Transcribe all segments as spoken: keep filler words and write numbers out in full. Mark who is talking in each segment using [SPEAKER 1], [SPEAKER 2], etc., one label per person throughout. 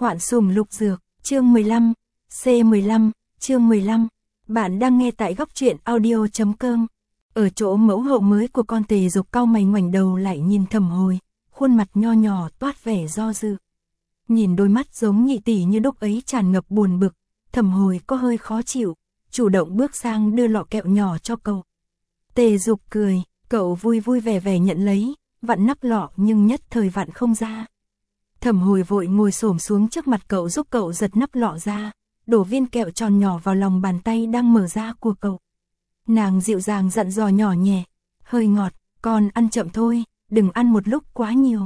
[SPEAKER 1] Hoạn sùng lục dược, chương mười lăm, C mười lăm, chương mười lăm. Bạn đang nghe tại góc truyện audio chấm com. Ở chỗ mẫu hậu mới của con Tề Dục cau mày ngoảnh đầu lại nhìn Thẩm Hồi, khuôn mặt nho nhỏ toát vẻ do dự. Nhìn đôi mắt giống nhị tỷ như đúc ấy tràn ngập buồn bực, Thẩm Hồi có hơi khó chịu, chủ động bước sang đưa lọ kẹo nhỏ cho cậu. Tề Dục cười, cậu vui vui vẻ vẻ nhận lấy, vặn nắp lọ nhưng nhất thời vặn không ra. Thẩm Hồi vội ngồi xổm xuống trước mặt cậu giúp cậu giật nắp lọ ra, đổ viên kẹo tròn nhỏ vào lòng bàn tay đang mở ra của cậu. Nàng dịu dàng dặn dò nhỏ nhẹ, hơi ngọt, con ăn chậm thôi, đừng ăn một lúc quá nhiều.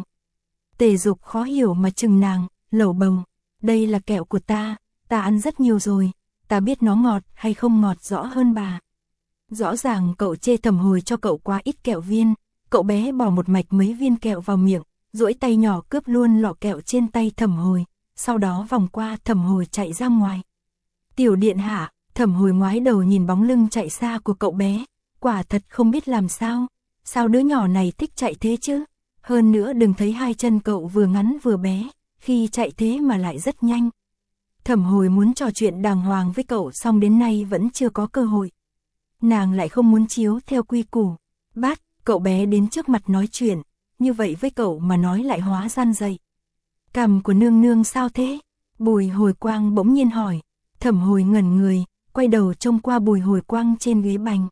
[SPEAKER 1] Tề Dục khó hiểu mà chừng nàng, lẩu bầu, đây là kẹo của ta, ta ăn rất nhiều rồi, ta biết nó ngọt hay không ngọt rõ hơn bà. Rõ ràng cậu chê Thẩm Hồi cho cậu quá ít kẹo viên, cậu bé bỏ một mạch mấy viên kẹo vào miệng, duỗi tay nhỏ cướp luôn lọ kẹo trên tay Thẩm Hồi, sau đó vòng qua Thẩm Hồi chạy ra ngoài. Tiểu điện hạ, Thẩm Hồi ngoái đầu nhìn bóng lưng chạy xa của cậu bé, quả thật không biết làm sao, sao đứa nhỏ này thích chạy thế chứ, hơn nữa đừng thấy hai chân cậu vừa ngắn vừa bé, khi chạy thế mà lại rất nhanh. Thẩm Hồi muốn trò chuyện đàng hoàng với cậu xong đến nay vẫn chưa có cơ hội. Nàng lại không muốn chiếu theo quy củ. Bát, cậu bé đến trước mặt nói chuyện, như vậy với cậu mà nói lại hóa gian dậy. Cằm của nương nương sao thế? Bùi Hồi Quang bỗng nhiên hỏi. Thẩm Hồi ngẩn người, quay đầu trông qua Bùi Hồi Quang trên ghế bành.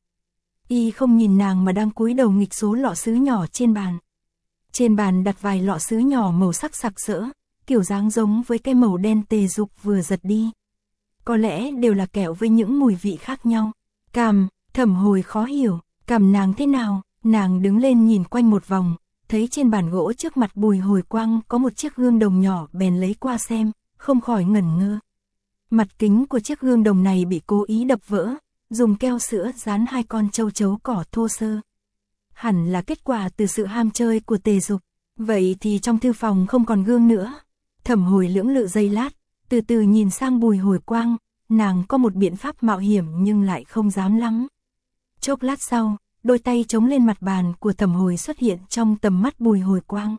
[SPEAKER 1] Y không nhìn nàng mà đang cúi đầu nghịch số lọ sứ nhỏ trên bàn. Trên bàn đặt vài lọ sứ nhỏ màu sắc sặc sỡ, kiểu dáng giống với cái màu đen Tề Dục vừa giật đi. Có lẽ đều là kẹo với những mùi vị khác nhau. Cằm, Thẩm Hồi khó hiểu, cằm nàng thế nào? Nàng đứng lên nhìn quanh một vòng, thấy trên bàn gỗ trước mặt Bùi Hồi Quang có một chiếc gương đồng nhỏ bèn lấy qua xem, không khỏi ngẩn ngơ. Mặt kính của chiếc gương đồng này bị cố ý đập vỡ, dùng keo sữa dán hai con châu chấu cỏ thô sơ. Hẳn là kết quả từ sự ham chơi của Tề Dục. Vậy thì trong thư phòng không còn gương nữa. Thẩm Hồi lưỡng lự giây lát, từ từ nhìn sang Bùi Hồi Quang, nàng có một biện pháp mạo hiểm nhưng lại không dám lắm. Chốc lát sau, đôi tay chống lên mặt bàn của Thẩm Hồi xuất hiện trong tầm mắt Bùi Hồi Quang.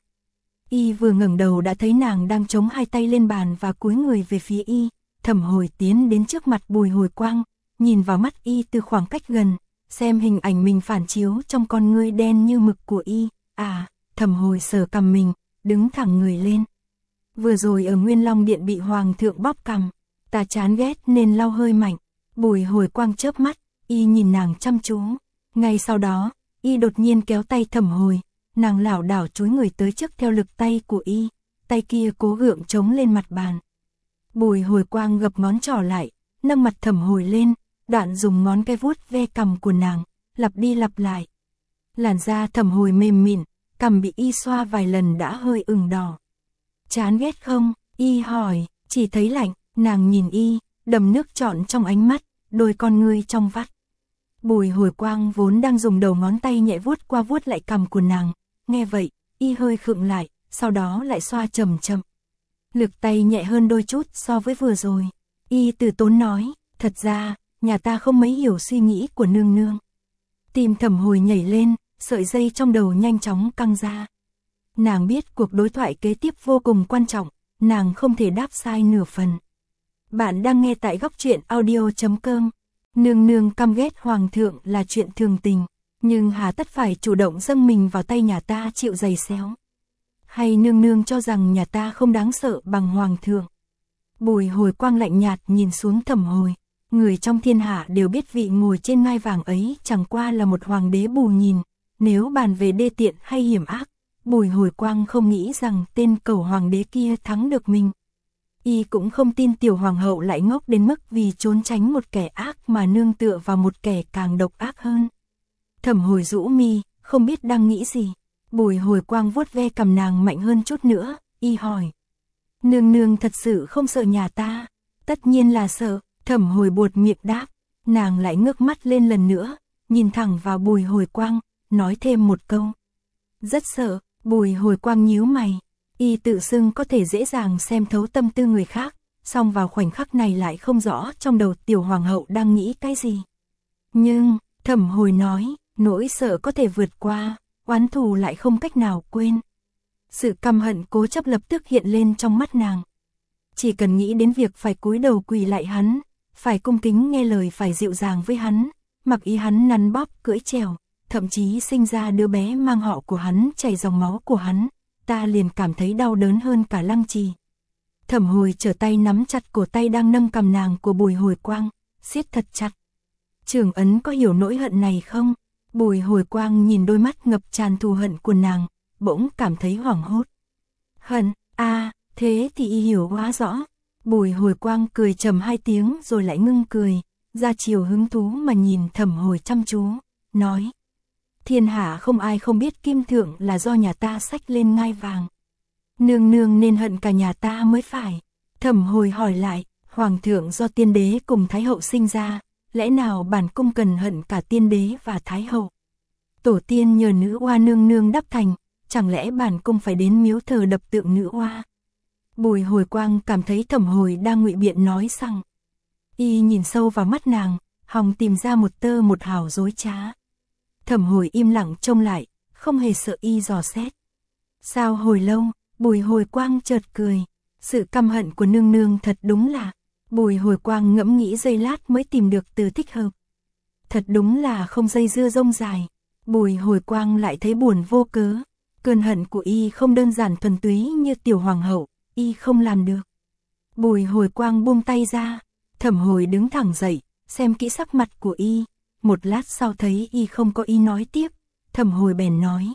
[SPEAKER 1] Y vừa ngẩng đầu đã thấy nàng đang chống hai tay lên bàn và cúi người về phía Y. Thẩm Hồi tiến đến trước mặt Bùi Hồi Quang, nhìn vào mắt Y từ khoảng cách gần, xem hình ảnh mình phản chiếu trong con ngươi đen như mực của Y. À, Thẩm Hồi sờ cằm mình, đứng thẳng người lên. Vừa rồi ở Nguyên Long Điện bị Hoàng thượng bóp cằm, ta chán ghét nên lau hơi mạnh. Bùi Hồi Quang chớp mắt, Y nhìn nàng chăm chú. Ngay sau đó, Y đột nhiên kéo tay Thẩm Hồi, nàng lảo đảo chúi người tới trước theo lực tay của Y, tay kia cố gượng chống lên mặt bàn. Bùi Hồi Quang gập ngón trỏ lại, nâng mặt Thẩm Hồi lên, đoạn dùng ngón cái vuốt ve cằm của nàng, lặp đi lặp lại. Làn da Thẩm Hồi mềm mịn, cằm bị Y xoa vài lần đã hơi ửng đỏ. Chán ghét không? Y hỏi, chỉ thấy lạnh, nàng nhìn Y, đầm nước trọn trong ánh mắt, đôi con ngươi trong vắt. Bùi Hồi Quang vốn đang dùng đầu ngón tay nhẹ vuốt qua vuốt lại cằm của nàng, nghe vậy, Y hơi khựng lại, sau đó lại xoa chậm chậm. Lực tay nhẹ hơn đôi chút so với vừa rồi. Y từ tốn nói, thật ra, nhà ta không mấy hiểu suy nghĩ của nương nương. Tim Thẩm Hồi nhảy lên, sợi dây trong đầu nhanh chóng căng ra. Nàng biết cuộc đối thoại kế tiếp vô cùng quan trọng, nàng không thể đáp sai nửa phần. Bạn đang nghe tại góc truyện audio chấm com. Nương nương căm ghét hoàng thượng là chuyện thường tình, nhưng hà tất phải chủ động dâng mình vào tay nhà ta chịu giày xéo. Hay nương nương cho rằng nhà ta không đáng sợ bằng hoàng thượng? Bùi Hồi Quang lạnh nhạt nhìn xuống Thẩm Hồi, người trong thiên hạ đều biết vị ngồi trên ngai vàng ấy chẳng qua là một hoàng đế bù nhìn, nếu bàn về đê tiện hay hiểm ác, Bùi Hồi Quang không nghĩ rằng tên cẩu hoàng đế kia thắng được mình. Y cũng không tin tiểu hoàng hậu lại ngốc đến mức vì trốn tránh một kẻ ác mà nương tựa vào một kẻ càng độc ác hơn. Thẩm Hồi rũ mi, không biết đang nghĩ gì. Bùi Hồi Quang vuốt ve cằm nàng mạnh hơn chút nữa, Y hỏi. Nương nương thật sự không sợ nhà ta? Tất nhiên là sợ, Thẩm Hồi buột miệng đáp. Nàng lại ngước mắt lên lần nữa, nhìn thẳng vào Bùi Hồi Quang, nói thêm một câu. Rất sợ. Bùi Hồi Quang nhíu mày. Y tự xưng có thể dễ dàng xem thấu tâm tư người khác, song vào khoảnh khắc này lại không rõ trong đầu tiểu hoàng hậu đang nghĩ cái gì. Nhưng, Thẩm Hồi nói, nỗi sợ có thể vượt qua, oán thù lại không cách nào quên. Sự căm hận cố chấp lập tức hiện lên trong mắt nàng. chỉ cần nghĩ đến việc phải cúi đầu quỳ lại hắn, phải cung kính nghe lời, phải dịu dàng với hắn, mặc ý hắn nắn bóp cưỡi trèo, thậm chí sinh ra đứa bé mang họ của hắn, chảy dòng máu của hắn, ta liền cảm thấy đau đớn hơn cả Lăng Trì. Thẩm Hồi trở tay nắm chặt cổ tay đang nâng cầm nàng của Bùi Hồi Quang, siết thật chặt. Trường Ấn có hiểu nỗi hận này không? Bùi Hồi Quang nhìn đôi mắt ngập tràn thù hận của nàng, bỗng cảm thấy hoảng hốt. Hận, a à, thế thì y hiểu quá rõ. Bùi Hồi Quang cười trầm hai tiếng rồi lại ngưng cười, ra chiều hứng thú mà nhìn Thẩm Hồi chăm chú, nói. Thiên hạ không ai không biết Kim Thượng là do nhà ta xách lên ngai vàng. Nương nương nên hận cả nhà ta mới phải. Thẩm Hồi hỏi lại, Hoàng thượng do tiên đế cùng Thái hậu sinh ra, lẽ nào bản cung cần hận cả tiên đế và Thái hậu? Tổ tiên nhờ nữ oa nương nương đắp thành, chẳng lẽ bản cung phải đến miếu thờ đập tượng nữ oa? Bùi Hồi Quang cảm thấy Thẩm Hồi đang ngụy biện nói rằng. Y nhìn sâu vào mắt nàng, hòng tìm ra một tơ một hào dối trá. Thẩm Hồi im lặng trông lại, không hề sợ y dò xét. Sau hồi lâu, Bùi Hồi Quang chợt cười, sự căm hận của nương nương thật đúng là. Bùi Hồi Quang ngẫm nghĩ giây lát mới tìm được từ thích hợp. Thật đúng là không dây dưa rông dài. Bùi Hồi Quang lại thấy buồn vô cớ. Cơn hận của y không đơn giản thuần túy như tiểu hoàng hậu, y không làm được. Bùi Hồi Quang buông tay ra, Thẩm Hồi đứng thẳng dậy, xem kỹ sắc mặt của y. Một lát sau thấy y không có ý nói tiếp, Thẩm Hồi bèn nói.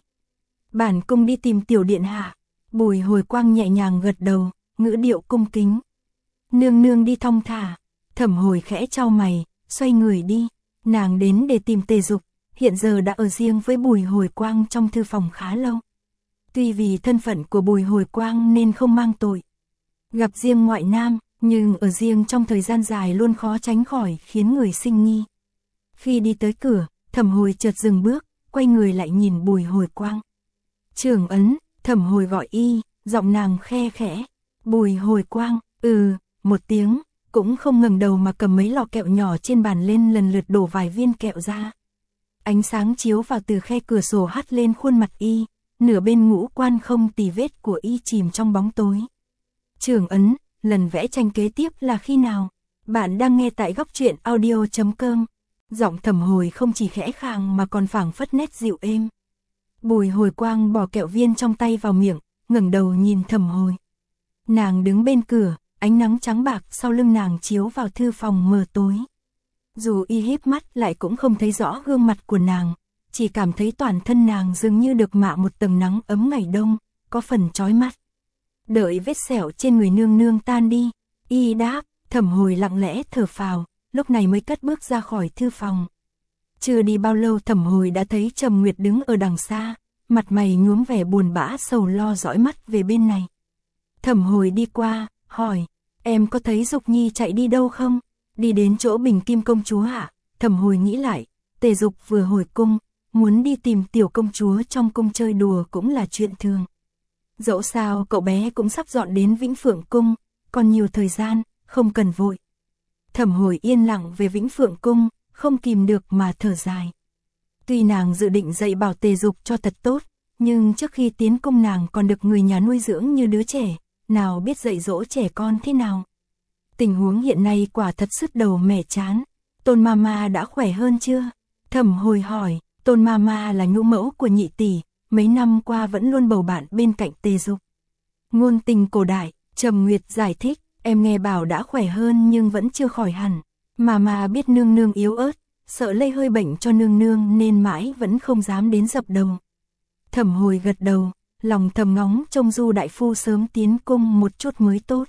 [SPEAKER 1] Bản cung đi tìm tiểu điện hạ. Bùi Hồi Quang nhẹ nhàng gật đầu, ngữ điệu cung kính. Nương nương đi thong thả. Thẩm Hồi khẽ chau mày, xoay người đi. Nàng đến để tìm Tề Dục, hiện giờ đã ở riêng với Bùi Hồi Quang trong thư phòng khá lâu. Tuy vì thân phận của Bùi Hồi Quang nên không mang tội. Gặp riêng ngoại nam, nhưng ở riêng trong thời gian dài luôn khó tránh khỏi khiến người sinh nghi. Khi đi tới cửa, Thẩm Hồi chợt dừng bước, quay người lại nhìn Bùi Hồi Quang. Trường Ấn, Thẩm Hồi gọi y, giọng nàng khe khẽ. Bùi Hồi Quang, ừ, một tiếng, cũng không ngẩng đầu mà cầm mấy lọ kẹo nhỏ trên bàn lên, lần lượt đổ vài viên kẹo ra. Ánh sáng chiếu vào từ khe cửa sổ hắt lên khuôn mặt y, nửa bên ngũ quan không tì vết của y chìm trong bóng tối. Trường Ấn, lần vẽ tranh kế tiếp là khi nào? Bạn đang nghe tại góc truyện audio chấm com. Giọng Thẩm Hồi không chỉ khẽ khàng mà còn phảng phất nét dịu êm. Bùi Hồi Quang bỏ kẹo viên trong tay vào miệng, ngẩng đầu nhìn Thẩm Hồi. Nàng đứng bên cửa, ánh nắng trắng bạc sau lưng nàng chiếu vào thư phòng mờ tối. Dù y híp mắt lại cũng không thấy rõ gương mặt của nàng, chỉ cảm thấy toàn thân nàng dường như được mạ một tầng nắng ấm ngày đông, có phần chói mắt. Đợi vết sẹo trên người nương nương tan đi, y đáp. Thẩm Hồi lặng lẽ thở phào, lúc này mới cất bước ra khỏi thư phòng. Chưa đi bao lâu Thẩm Hồi đã thấy Trầm Nguyệt đứng ở đằng xa, mặt mày nhuốm vẻ buồn bã sầu lo dõi mắt về bên này. Thẩm Hồi đi qua, hỏi, em có thấy Dục Nhi chạy đi đâu không? Đi đến chỗ Bình Kim công chúa ạ. Thẩm Hồi nghĩ lại, Tề Dục vừa hồi cung, muốn đi tìm tiểu công chúa trong cung chơi đùa cũng là chuyện thường. Dẫu sao cậu bé cũng sắp dọn đến Vĩnh Phượng cung, còn nhiều thời gian, không cần vội. Thẩm Hồi yên lặng về Vĩnh Phượng cung, không kìm được mà thở dài. Tuy nàng dự định dạy bảo Tề Dục cho thật tốt, nhưng trước khi tiến cung nàng còn được người nhà nuôi dưỡng như đứa trẻ, nào biết dạy dỗ trẻ con thế nào. Tình huống hiện nay quả thật sứt đầu mẻ chán. Tôn Mama đã khỏe hơn chưa? Thẩm Hồi hỏi. Tôn Mama là nhũ mẫu của nhị tỷ, mấy năm qua vẫn luôn bầu bạn bên cạnh Tề Dục. Ngôn tình cổ đại, Trầm Nguyệt giải thích, em nghe bảo đã khỏe hơn nhưng vẫn chưa khỏi hẳn. Mama biết nương nương yếu ớt, sợ lây hơi bệnh cho nương nương nên mãi vẫn không dám đến dập đầu. Thẩm Hồi gật đầu, lòng thầm ngóng trông Du đại phu sớm tiến cung một chút mới tốt.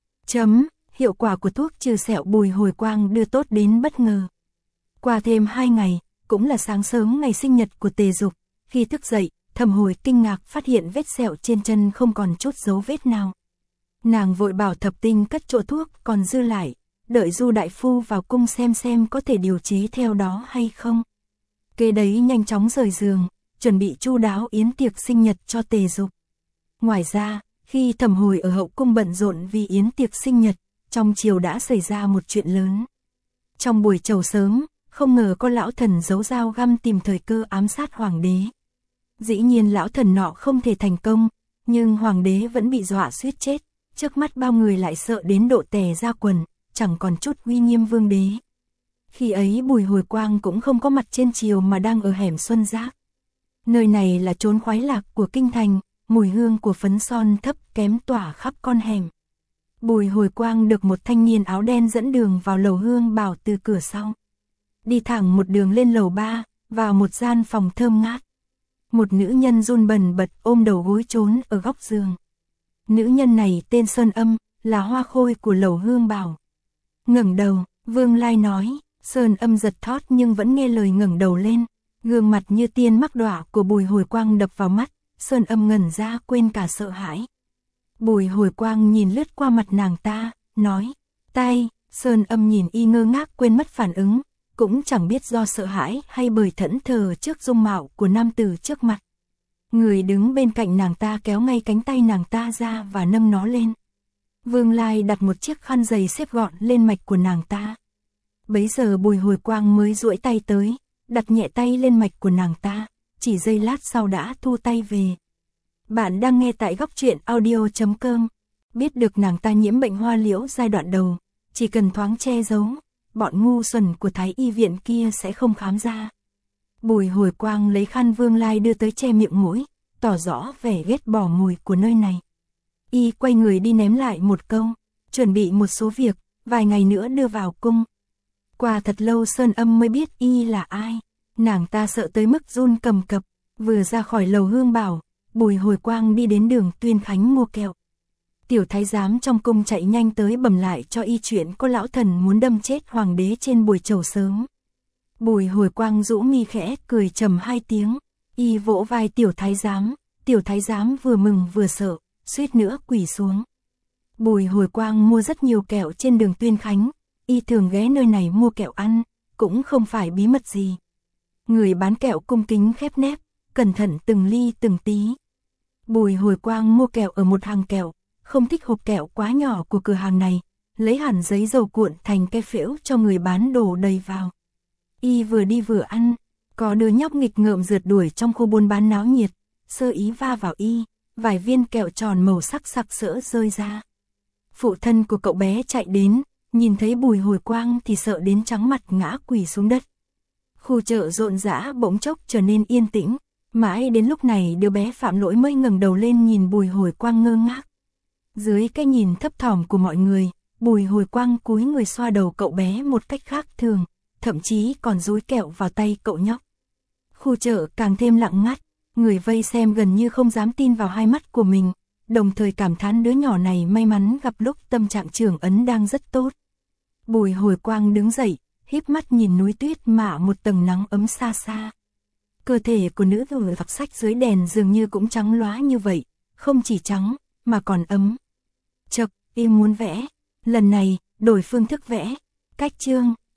[SPEAKER 1] Chấm, hiệu quả của thuốc trừ sẹo Bùi Hồi Quang đưa tốt đến bất ngờ. Qua thêm hai ngày, cũng là sáng sớm ngày sinh nhật của Tề Dục, khi thức dậy, Thẩm Hồi kinh ngạc phát hiện vết sẹo trên chân không còn chút dấu vết nào. Nàng vội bảo Thập Tinh cất chỗ thuốc còn dư lại, đợi Du đại phu vào cung xem xem có thể điều chế theo đó hay không. Kế đấy nhanh chóng rời giường, chuẩn bị chu đáo yến tiệc sinh nhật cho Tề Dục. Ngoài ra, khi Thẩm Hồi ở hậu cung bận rộn vì yến tiệc sinh nhật, trong chiều đã xảy ra một chuyện lớn. Trong buổi chầu sớm, không ngờ có lão thần giấu dao găm tìm thời cơ ám sát hoàng đế. Dĩ nhiên lão thần nọ không thể thành công, nhưng hoàng đế vẫn bị dọa suýt chết, trước mắt bao người lại sợ đến độ tè ra quần, chẳng còn chút uy nghiêm vương đế. Khi ấy Bùi Hồi Quang cũng không có mặt trên triều mà đang ở hẻm Xuân Giác. Nơi này là chốn khoái lạc của kinh thành, mùi hương của phấn son thấp kém tỏa khắp con hẻm. Bùi Hồi Quang được một thanh niên áo đen dẫn đường vào lầu hương bảo từ cửa sau. Đi thẳng một đường lên lầu ba, vào một gian phòng thơm ngát. Một nữ nhân run bần bật ôm đầu gối trốn ở góc giường. Nữ nhân này tên Sơn Âm, là hoa khôi của lầu hương bảo. Ngẩng đầu, Vương Lai nói, Sơn Âm giật thót nhưng vẫn nghe lời ngẩng đầu lên. Gương mặt như tiên mắc đọa của Bùi Hồi Quang đập vào mắt, Sơn Âm ngẩn ra quên cả sợ hãi. Bùi Hồi Quang nhìn lướt qua mặt nàng ta, nói, tay, Sơn Âm nhìn y ngơ ngác quên mất phản ứng, cũng chẳng biết do sợ hãi hay bởi thẫn thờ trước dung mạo của nam tử trước mặt. Người đứng bên cạnh nàng ta kéo ngay cánh tay nàng ta ra và nâng nó lên. Vương Lai đặt một chiếc khăn giày xếp gọn lên mạch của nàng ta. Bấy giờ Bùi Hồi Quang mới duỗi tay tới, đặt nhẹ tay lên mạch của nàng ta, chỉ giây lát sau đã thu tay về. Bạn đang nghe tại góc truyện audio chấm com. Biết được nàng ta nhiễm bệnh hoa liễu giai đoạn đầu, chỉ cần thoáng che giấu, bọn ngu xuẩn của Thái Y viện kia sẽ không khám ra. Bùi Hồi Quang lấy khăn Vương Lai đưa tới che miệng mũi, tỏ rõ vẻ ghét bỏ mùi của nơi này. Y quay người đi ném lại một câu, chuẩn bị một số việc, vài ngày nữa đưa vào cung. Qua thật lâu Sơn Âm mới biết y là ai, nàng ta sợ tới mức run cầm cập, vừa ra khỏi lầu hương bảo, Bùi Hồi Quang đi đến đường Tuyên Khánh mua kẹo. Tiểu thái giám trong cung chạy nhanh tới bẩm lại cho y chuyện có lão thần muốn đâm chết hoàng đế trên buổi trầu sớm. Bùi Hồi Quang rũ mi khẽ cười trầm hai tiếng, y vỗ vai tiểu thái giám, tiểu thái giám vừa mừng vừa sợ, suýt nữa quỳ xuống. Bùi Hồi Quang mua rất nhiều kẹo trên đường Tuyên Khánh, y thường ghé nơi này mua kẹo ăn, cũng không phải bí mật gì. Người bán kẹo cung kính khép nép, cẩn thận từng ly từng tí. Bùi Hồi Quang mua kẹo ở một hàng kẹo, không thích hộp kẹo quá nhỏ của cửa hàng này, lấy hẳn giấy dầu cuộn thành cái phễu cho người bán đổ đầy vào. Y vừa đi vừa ăn, có đứa nhóc nghịch ngợm rượt đuổi trong khu buôn bán náo nhiệt, sơ ý va vào y, vài viên kẹo tròn màu sắc sặc sỡ rơi ra. Phụ thân của cậu bé chạy đến, nhìn thấy Bùi Hồi Quang thì sợ đến trắng mặt ngã quỳ xuống đất. Khu chợ rộn rã bỗng chốc trở nên yên tĩnh, mãi đến lúc này đứa bé phạm lỗi mới ngẩng đầu lên nhìn Bùi Hồi Quang ngơ ngác. Dưới cái nhìn thấp thỏm của mọi người, Bùi Hồi Quang cúi người xoa đầu cậu bé một cách khác thường, thậm chí còn dúi kẹo vào tay cậu nhóc. Khu chợ càng thêm lặng ngắt, người vây xem gần như không dám tin vào hai mắt của mình, đồng thời cảm thán đứa nhỏ này may mắn gặp lúc tâm trạng Trưởng Ấn đang rất tốt. Bùi Hồi Quang đứng dậy, híp mắt nhìn núi tuyết mạ một tầng nắng ấm xa xa. Cơ thể của nữ tử đọc sách dưới đèn dường như cũng trắng lóa như vậy, không chỉ trắng, mà còn ấm. Chậc, y muốn vẽ, lần này, đổi phương thức vẽ, cách chương.